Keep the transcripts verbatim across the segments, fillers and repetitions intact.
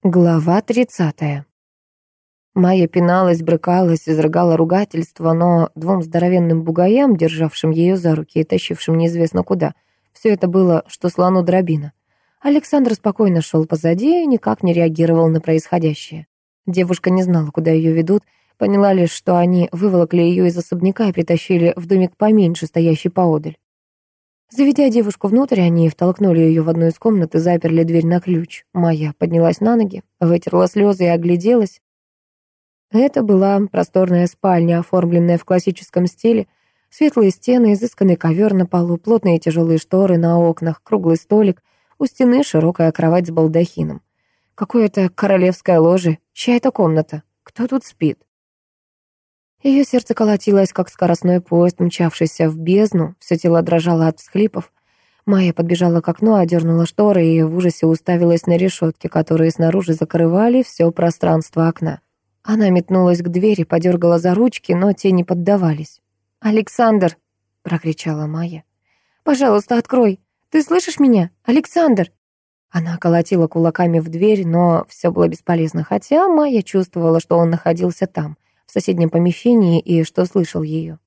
Глава тридцатая. Майя пиналась, брыкалась, изрыгала ругательство, но двум здоровенным бугаям, державшим ее за руки и тащившим неизвестно куда, все это было, что слону дробина. Александр спокойно шел позади и никак не реагировал на происходящее. Девушка не знала, куда ее ведут, поняла лишь, что они выволокли ее из особняка и притащили в домик поменьше, стоящий поодаль. Заведя девушку внутрь, они втолкнули ее в одну из комнат и заперли дверь на ключ. Майя поднялась на ноги, вытерла слезы и огляделась. Это была просторная спальня, оформленная в классическом стиле. Светлые стены, изысканный ковер на полу, плотные тяжелые шторы на окнах, круглый столик, у стены широкая кровать с балдахином. Какое-то королевское ложе, чья-то комната. Кто тут спит? Ее сердце колотилось, как скоростной поезд, мчавшийся в бездну, все тело дрожало от всхлипов. Майя подбежала к окну, одернула шторы и в ужасе уставилась на решетки, которые снаружи закрывали все пространство окна. Она метнулась к двери, подергала за ручки, но те не поддавались. «Александр!» — прокричала Майя. «Пожалуйста, открой! Ты слышишь меня? Александр!» Она колотила кулаками в дверь, но все было бесполезно, хотя Майя чувствовала, что он находился там, в соседнем помещении, и что слышал ее.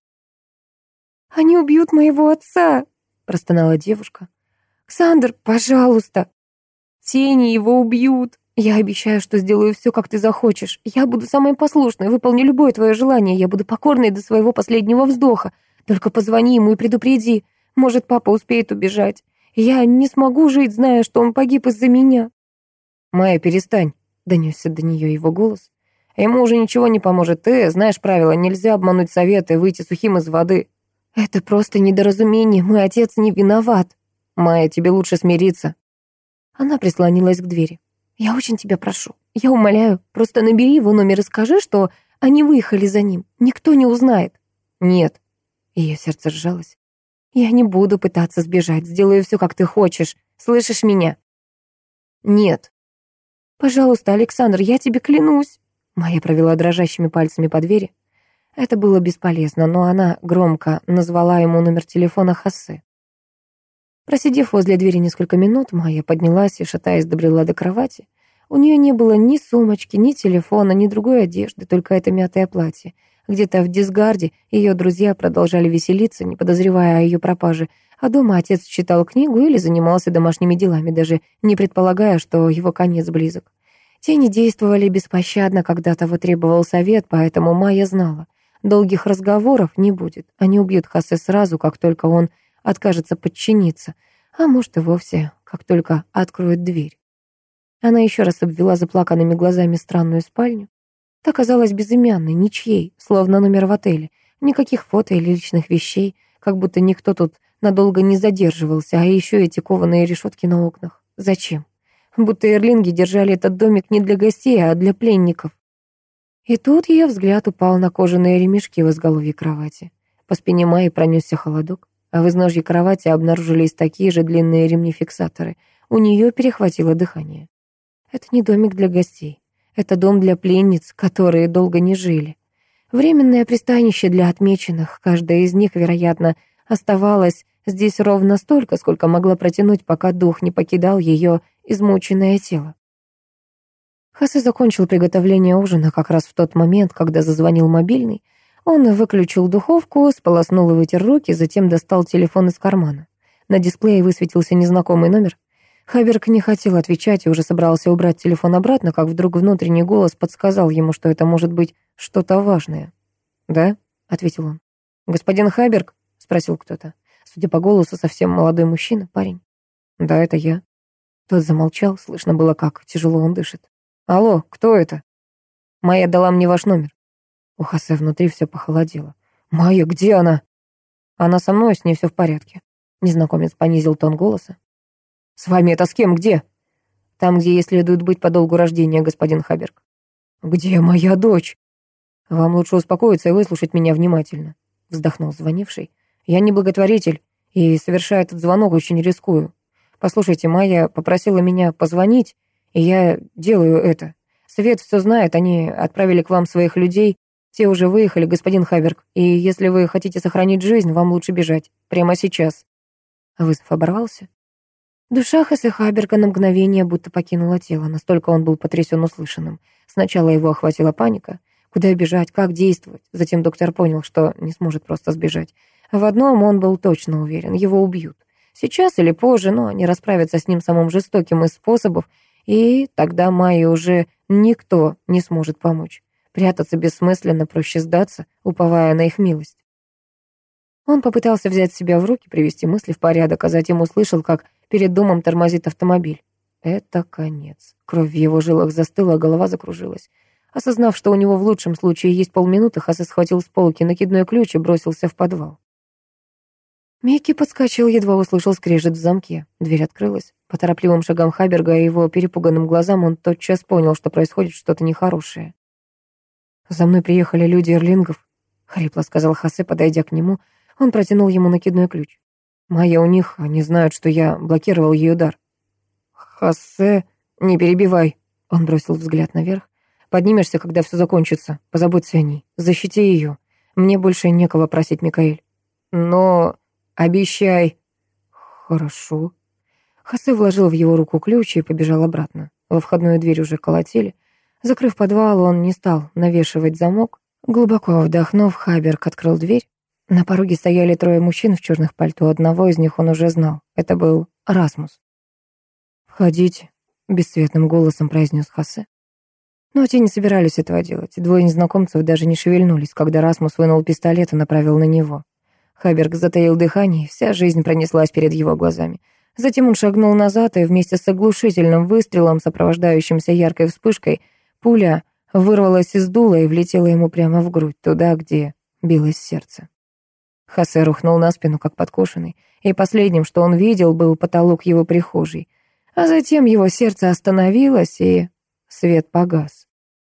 «Они убьют моего отца!» — простонала девушка. «Александр, пожалуйста! Тени его убьют! Я обещаю, что сделаю все, как ты захочешь. Я буду самой послушной, выполню любое твое желание. Я буду покорной до своего последнего вздоха. Только позвони ему и предупреди. Может, папа успеет убежать. Я не смогу жить, зная, что он погиб из-за меня». «Майя, перестань», — донесся до нее его голос. «Ему уже ничего не поможет. Ты знаешь правила, нельзя обмануть совет и выйти сухим из воды». «Это просто недоразумение. Мой отец не виноват». «Майя, тебе лучше смириться». Она прислонилась к двери. «Я очень тебя прошу. Я умоляю, просто набери его номер и скажи, что они выехали за ним. Никто не узнает». «Нет». Ее сердце сжалось. «Я не буду пытаться сбежать. Сделаю все, как ты хочешь. Слышишь меня?» «Нет». «Пожалуйста, Александр, я тебе клянусь». Майя провела дрожащими пальцами по двери. Это было бесполезно, но она громко назвала ему номер телефона Хосе. Просидев возле двери несколько минут, Майя поднялась и, шатаясь, добрела до кровати. У нее не было ни сумочки, ни телефона, ни другой одежды, только это мятое платье. Где-то в дисгарде ее друзья продолжали веселиться, не подозревая о ее пропаже, а дома отец читал книгу или занимался домашними делами, даже не предполагая, что его конец близок. Тени действовали беспощадно, когда того требовал совет, поэтому Майя знала. Долгих разговоров не будет. Они убьют Хосе сразу, как только он откажется подчиниться, а может и вовсе, как только откроет дверь. Она еще раз обвела заплаканными глазами странную спальню. Та казалась безымянной, ничьей, словно номер в отеле. Никаких фото или личных вещей, как будто никто тут надолго не задерживался, а еще эти кованые решетки на окнах. Зачем? Будто эрлинги держали этот домик не для гостей, а для пленников. И тут ее взгляд упал на кожаные ремешки в изголовье кровати. По спине Майи пронесся холодок, а в изножье кровати обнаружились такие же длинные ремни-фиксаторы. У нее перехватило дыхание. Это не домик для гостей. Это дом для пленниц, которые долго не жили. Временное пристанище для отмеченных. Каждая из них, вероятно, оставалась здесь ровно столько, сколько могла протянуть, пока дух не покидал ее измученное тело. Хосе закончил приготовление ужина как раз в тот момент, когда зазвонил мобильный. Он выключил духовку, сполоснул и вытер руки, затем достал телефон из кармана. На дисплее высветился незнакомый номер. Хаберг не хотел отвечать и уже собрался убрать телефон обратно, как вдруг внутренний голос подсказал ему, что это может быть что-то важное. «Да?» — ответил он. «Господин Хаберг?» — спросил кто-то. Судя по голосу, совсем молодой мужчина, парень. «Да, это я». Тот замолчал, слышно было, как тяжело он дышит. «Алло, кто это?» «Майя дала мне ваш номер». У Хосе внутри все похолодело. «Майя, где она?» «Она со мной, с ней все в порядке». Незнакомец понизил тон голоса. «С вами это с кем? Где?» «Там, где ей следует быть по долгу рождения, господин Хаберг». «Где моя дочь?» «Вам лучше успокоиться и выслушать меня внимательно», — вздохнул звонивший. «Я не благотворитель и, совершая этот звонок, очень рискую. Послушайте, Майя попросила меня позвонить, и я делаю это. Свет все знает, они отправили к вам своих людей. Те уже выехали, господин Хаберг, и если вы хотите сохранить жизнь, вам лучше бежать. Прямо сейчас». Вызов оборвался. Душа Хасе Хаберга на мгновение будто покинула тело, настолько он был потрясен услышанным. Сначала его охватила паника. Куда бежать, как действовать? Затем доктор понял, что не сможет просто сбежать. В одном он был точно уверен — его убьют. Сейчас или позже, но они расправятся с ним самым жестоким из способов, и тогда Майе уже никто не сможет помочь. Прятаться бессмысленно, проще сдаться, уповая на их милость. Он попытался взять себя в руки, привести мысли в порядок, а затем услышал, как перед домом тормозит автомобиль. Это конец. Кровь в его жилах застыла, а голова закружилась. Осознав, что у него в лучшем случае есть полминуты, Хасе схватил с полки накидной ключ и бросился в подвал. Микки подскочил, едва услышал скрежет в замке. Дверь открылась. По торопливым шагам Хаберга и его перепуганным глазам он тотчас понял, что происходит что-то нехорошее. «За мной приехали люди Эрлингов», — хрипло сказал Хасе, подойдя к нему. Он протянул ему накидной ключ. «Майя у них, они знают, что я блокировал ее дар». «Хасе, не перебивай», — он бросил взгляд наверх. «Поднимешься, когда все закончится. Позаботься о ней. Защити ее. Мне больше некого просить, Микаэль». «Но обещай». «Хорошо». Хасе вложил в его руку ключ и побежал обратно. Во входную дверь уже колотили. Закрыв подвал, он не стал навешивать замок. Глубоко вдохнув, Хаберг открыл дверь. На пороге стояли трое мужчин в черных пальто. Одного из них он уже знал. Это был Расмус. «Входите», — бесцветным голосом произнес Хасе. Но те не собирались этого делать. Двое незнакомцев даже не шевельнулись, когда Расмус вынул пистолет и направил на него. Хаберг затаил дыхание, вся жизнь пронеслась перед его глазами. Затем он шагнул назад, и вместе с оглушительным выстрелом, сопровождающимся яркой вспышкой, пуля вырвалась из дула и влетела ему прямо в грудь, туда, где билось сердце. Хасе рухнул на спину, как подкошенный, и последним, что он видел, был потолок его прихожей. А затем его сердце остановилось, и свет погас.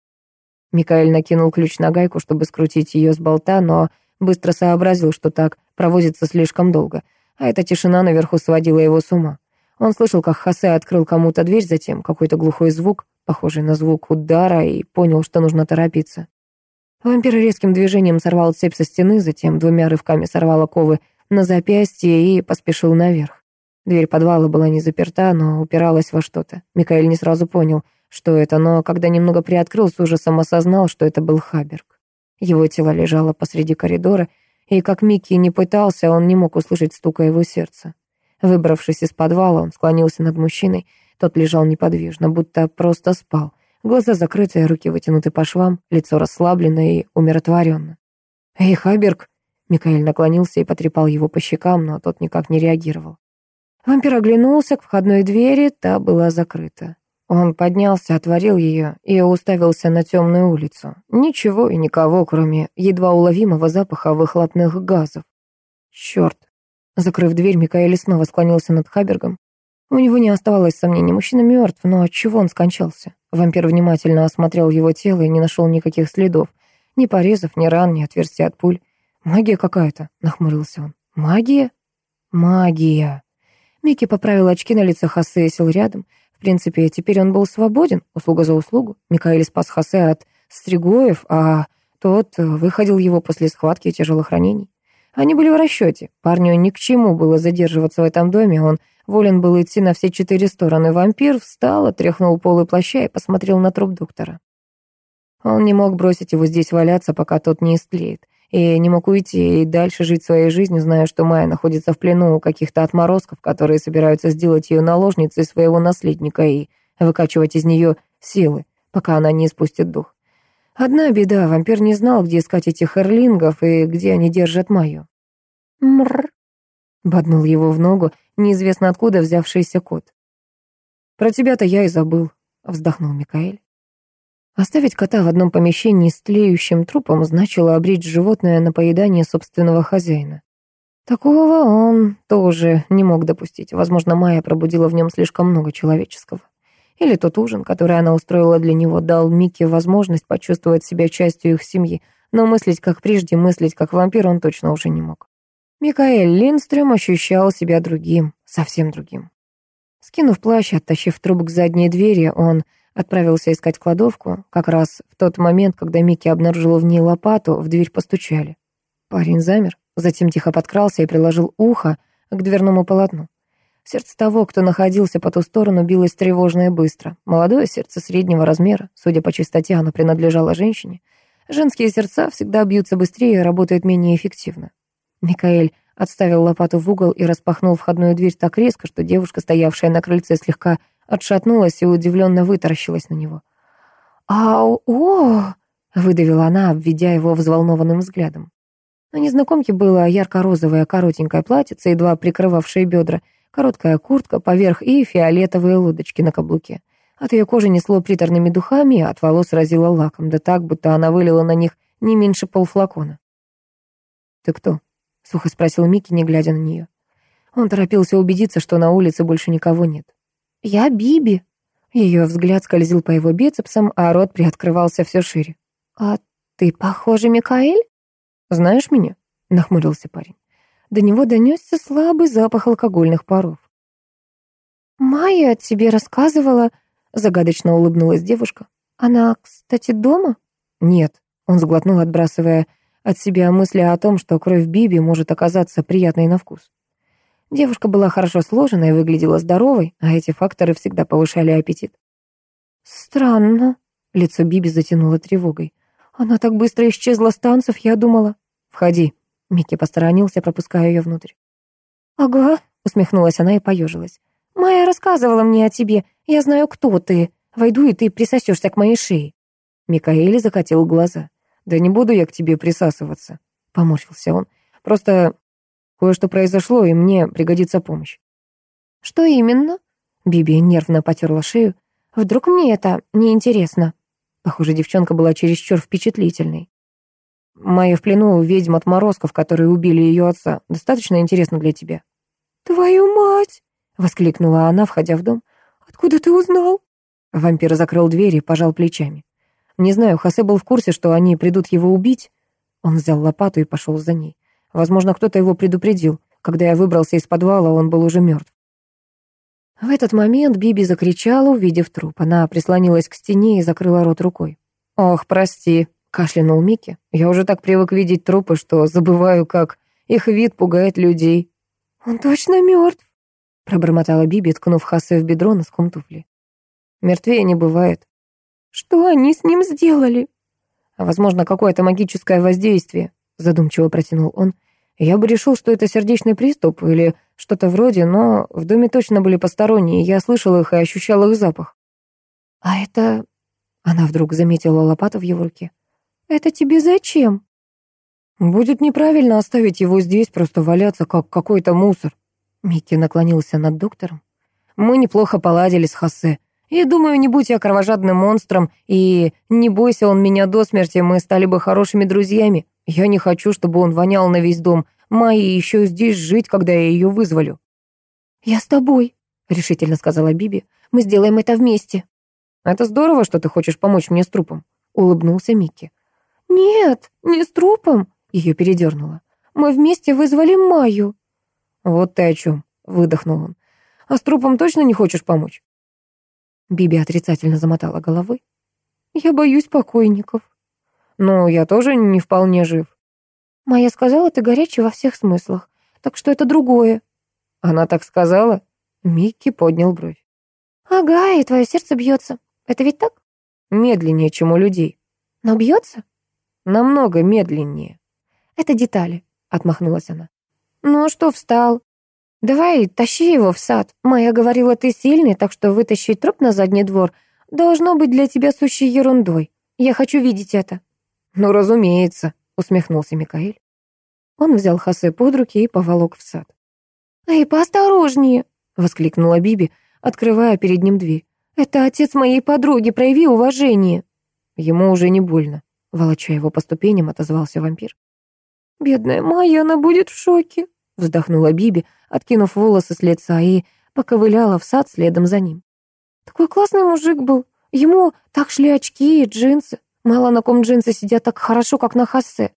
Микаэль накинул ключ на гайку, чтобы скрутить ее с болта, но быстро сообразил, что так провозится слишком долго, а эта тишина наверху сводила его с ума. Он слышал, как Хасе открыл кому-то дверь, затем какой-то глухой звук, похожий на звук удара, и понял, что нужно торопиться. Вампир резким движением сорвал цепь со стены, затем двумя рывками сорвал оковы на запястье и поспешил наверх. Дверь подвала была не заперта, но упиралась во что-то. Микаэль не сразу понял, что это, но когда немного приоткрыл, с ужасом осознал, что это был Хаберг. Его тело лежало посреди коридора, и как Микки не пытался, он не мог услышать стука его сердца. Выбравшись из подвала, он склонился над мужчиной. Тот лежал неподвижно, будто просто спал. Глаза закрыты, руки вытянуты по швам, лицо расслаблено и умиротворенно. «Эй, Хаберг!» Микаэль наклонился и потрепал его по щекам, но тот никак не реагировал. Вампир оглянулся к входной двери, та была закрыта. Он поднялся, отворил ее и уставился на темную улицу. Ничего и никого, кроме едва уловимого запаха выхлопных газов. Черт! Закрыв дверь, Микаэль снова склонился над Хабергом. У него не оставалось сомнений, мужчина мертв, но отчего он скончался? Вампир внимательно осмотрел его тело и не нашел никаких следов. Ни порезов, ни ран, ни отверстий от пуль. «Магия какая-то», — нахмурился он. «Магия? Магия!» Микки поправил очки на лице Хасе и сел рядом. В принципе, теперь он был свободен, услуга за услугу. Микаэль спас Хасе от стригоев, а тот выходил его после схватки и тяжелых ранений. Они были в расчете. Парню ни к чему было задерживаться в этом доме, он волен был идти на все четыре стороны. Вампир встал, отряхнул полы плаща и посмотрел на труп доктора. Он не мог бросить его здесь валяться, пока тот не истлеет, и не мог уйти и дальше жить своей жизнью, зная, что Майя находится в плену у каких-то отморозков, которые собираются сделать ее наложницей своего наследника и выкачивать из нее силы, пока она не испустит дух. Одна беда, вампир не знал, где искать этих эрлингов и где они держат Майю. «Мррр», — боднул его в ногу неизвестно откуда взявшийся кот. «Про тебя-то я и забыл», — вздохнул Микаэль. Оставить кота в одном помещении с тлеющим трупом значило обречь животное на поедание собственного хозяина. Такого он тоже не мог допустить. Возможно, Майя пробудила в нем слишком много человеческого. Или тот ужин, который она устроила для него, дал Микке возможность почувствовать себя частью их семьи, но мыслить как прежде, мыслить как вампир он точно уже не мог. Микаэль Линдстрём ощущал себя другим, совсем другим. Скинув плащ, оттащив труп к задней двери, он отправился искать кладовку. Как раз в тот момент, когда Микки обнаружил в ней лопату, в дверь постучали. Парень замер, затем тихо подкрался и приложил ухо к дверному полотну. Сердце того, кто находился по ту сторону, билось тревожно и быстро. Молодое сердце среднего размера, судя по чистоте, оно принадлежало женщине. Женские сердца всегда бьются быстрее и работают менее эффективно. Микаэль отставил лопату в угол и распахнул входную дверь так резко, что девушка, стоявшая на крыльце, слегка отшатнулась и удивленно вытаращилась на него. «Ау-о!» — выдавила она, обведя его взволнованным взглядом. На незнакомке было ярко-розовое коротенькое платьице, едва прикрывавшее бедра, короткая куртка поверх и фиолетовые лодочки на каблуке. От ее кожи несло приторными духами, а от волос разило лаком, да так, будто она вылила на них не меньше полфлакона. «Ты кто?» — сухо спросил Микки, не глядя на нее. Он торопился убедиться, что на улице больше никого нет. «Я Биби». Ее взгляд скользил по его бицепсам, а рот приоткрывался все шире. «А ты, похоже, Микаэль?» «Знаешь меня?» — нахмурился парень. До него донесся слабый запах алкогольных паров. «Майя тебе рассказывала», — загадочно улыбнулась девушка. «Она, кстати, дома?» «Нет», — он сглотнул, отбрасывая от себя мысли о том, что кровь Биби может оказаться приятной на вкус. Девушка была хорошо сложена и выглядела здоровой, а эти факторы всегда повышали аппетит. «Странно», — лицо Биби затянуло тревогой. «Она так быстро исчезла с танцев, я думала...» «Входи», — Микки посторонился, пропуская ее внутрь. «Ага», — усмехнулась она и поежилась. «Майя рассказывала мне о тебе. Я знаю, кто ты. Войду, и ты присосешься к моей шее». Микаэль закатил глаза. «Да не буду я к тебе присасываться», — поморщился он. «Просто кое-что произошло, и мне пригодится помощь». «Что именно?» Биби нервно потерла шею. «Вдруг мне это неинтересно?» Похоже, девчонка была чересчур впечатлительной. «Майя в плену у ведьм отморозков, которые убили ее отца. Достаточно интересно для тебя». «Твою мать!» — воскликнула она, входя в дом. «Откуда ты узнал?» Вампир закрыл дверь и пожал плечами. «Не знаю, Хосе был в курсе, что они придут его убить». Он взял лопату и пошел за ней. Возможно, кто-то его предупредил. Когда я выбрался из подвала, он был уже мертв. В этот момент Биби закричала, увидев труп. Она прислонилась к стене и закрыла рот рукой. «Ох, прости», — кашлянул Микки. «Я уже так привык видеть трупы, что забываю, как их вид пугает людей». «Он точно мертв?» — пробормотала Биби, ткнув Хосе в бедро носком туфли. «Мертвее не бывает». «Что они с ним сделали?» «Возможно, какое-то магическое воздействие», — задумчиво протянул он. «Я бы решил, что это сердечный приступ или что-то вроде, но в доме точно были посторонние, я слышал их и ощущал их запах». «А это...» — она вдруг заметила лопату в его руке. «Это тебе зачем?» «Будет неправильно оставить его здесь, просто валяться, как какой-то мусор». Микки наклонился над доктором. «Мы неплохо поладили с Хосе. И, думаю, не будь я кровожадным монстром, и не бойся он меня до смерти, мы стали бы хорошими друзьями. Я не хочу, чтобы он вонял на весь дом. Майе еще здесь жить, когда я ее вызволю». «Я с тобой», — решительно сказала Биби. «Мы сделаем это вместе». «Это здорово, что ты хочешь помочь мне с трупом», — улыбнулся Микки. «Нет, не с трупом», — ее передернуло. «Мы вместе вызвали Майю». «Вот ты о чем», — выдохнул он. «А с трупом точно не хочешь помочь?» Биби отрицательно замотала головой. «Я боюсь покойников». «Ну, я тоже не вполне жив». «Майя сказала, ты горячий во всех смыслах, так что это другое». «Она так сказала?» Микки поднял бровь. «Ага, и твое сердце бьется. Это ведь так?» «Медленнее, чем у людей». «Но бьется?» «Намного медленнее». «Это детали», — отмахнулась она. «Ну что встал? Давай, тащи его в сад. Майя говорила, ты сильный, так что вытащить труп на задний двор должно быть для тебя сущей ерундой. Я хочу видеть это». «Ну, разумеется», — усмехнулся Микаэль. Он взял Хосе под руки и поволок в сад. «Эй, поосторожнее!» — воскликнула Биби, открывая перед ним дверь. «Это отец моей подруги, прояви уважение». Ему уже не больно. Волоча его по ступеням, отозвался вампир. «Бедная Майя, она будет в шоке», — вздохнула Биби, откинув волосы с лица, и поковыляла в сад следом за ним. «Такой классный мужик был. Ему так шли очки и джинсы. Мало на ком джинсы сидят так хорошо, как на Хосе».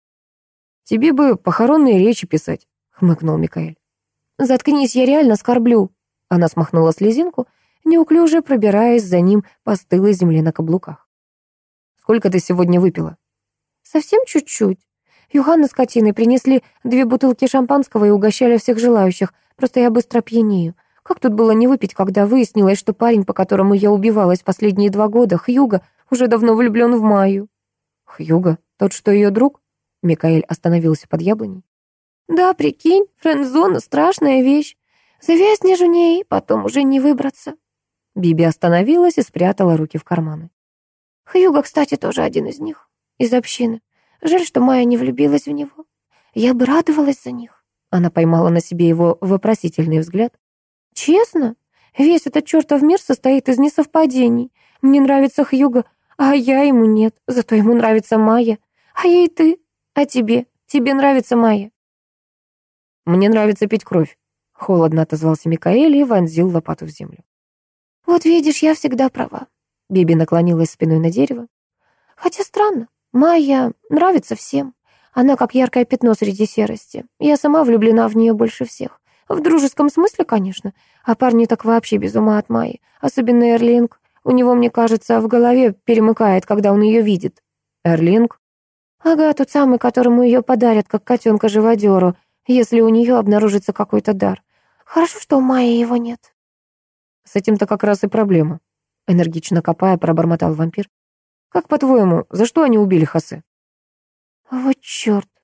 «Тебе бы похоронные речи писать», — хмыкнул Микаэль. «Заткнись, я реально скорблю». Она смахнула слезинку, неуклюже пробираясь за ним по стылой земле на каблуках. «Сколько ты сегодня выпила?» «Совсем чуть-чуть. Юханна с Катиной принесли две бутылки шампанского и угощали всех желающих. Просто я быстро пьянею. Как тут было не выпить, когда выяснилось, что парень, по которому я убивалась последние два года, Хьюго, уже давно влюблен в Майю. Хьюго? Тот, что ее друг? Микаэль остановился под яблоней. Да, прикинь, френдзона — страшная вещь. Завязнешь в ней, потом уже не выбраться. Биби остановилась и спрятала руки в карманы. Хьюго, кстати, тоже один из них, из общины. Жаль, что Майя не влюбилась в него. Я бы радовалась за них. Она поймала на себе его вопросительный взгляд. Честно? Весь этот чертов мир состоит из несовпадений. Мне нравится Хьюго, а я ему нет. Зато ему нравится Майя. А ей ты. А тебе? Тебе нравится Майя? Мне нравится пить кровь. Холодно отозвался Микаэль и вонзил лопату в землю. Вот видишь, я всегда права. Биби наклонилась спиной на дерево. Хотя странно. Майя нравится всем. Она как яркое пятно среди серости. Я сама влюблена в нее больше всех. В дружеском смысле, конечно. А парни так вообще без ума от Майи. Особенно Эрлинг. У него, мне кажется, в голове перемыкает, когда он ее видит. Эрлинг? Ага, тот самый, которому ее подарят, как котенка-живодеру, если у нее обнаружится какой-то дар. Хорошо, что у Майи его нет. С этим-то как раз и проблема. Энергично копая, пробормотал вампир. Как по-твоему, за что они убили Хосе? Вот черт.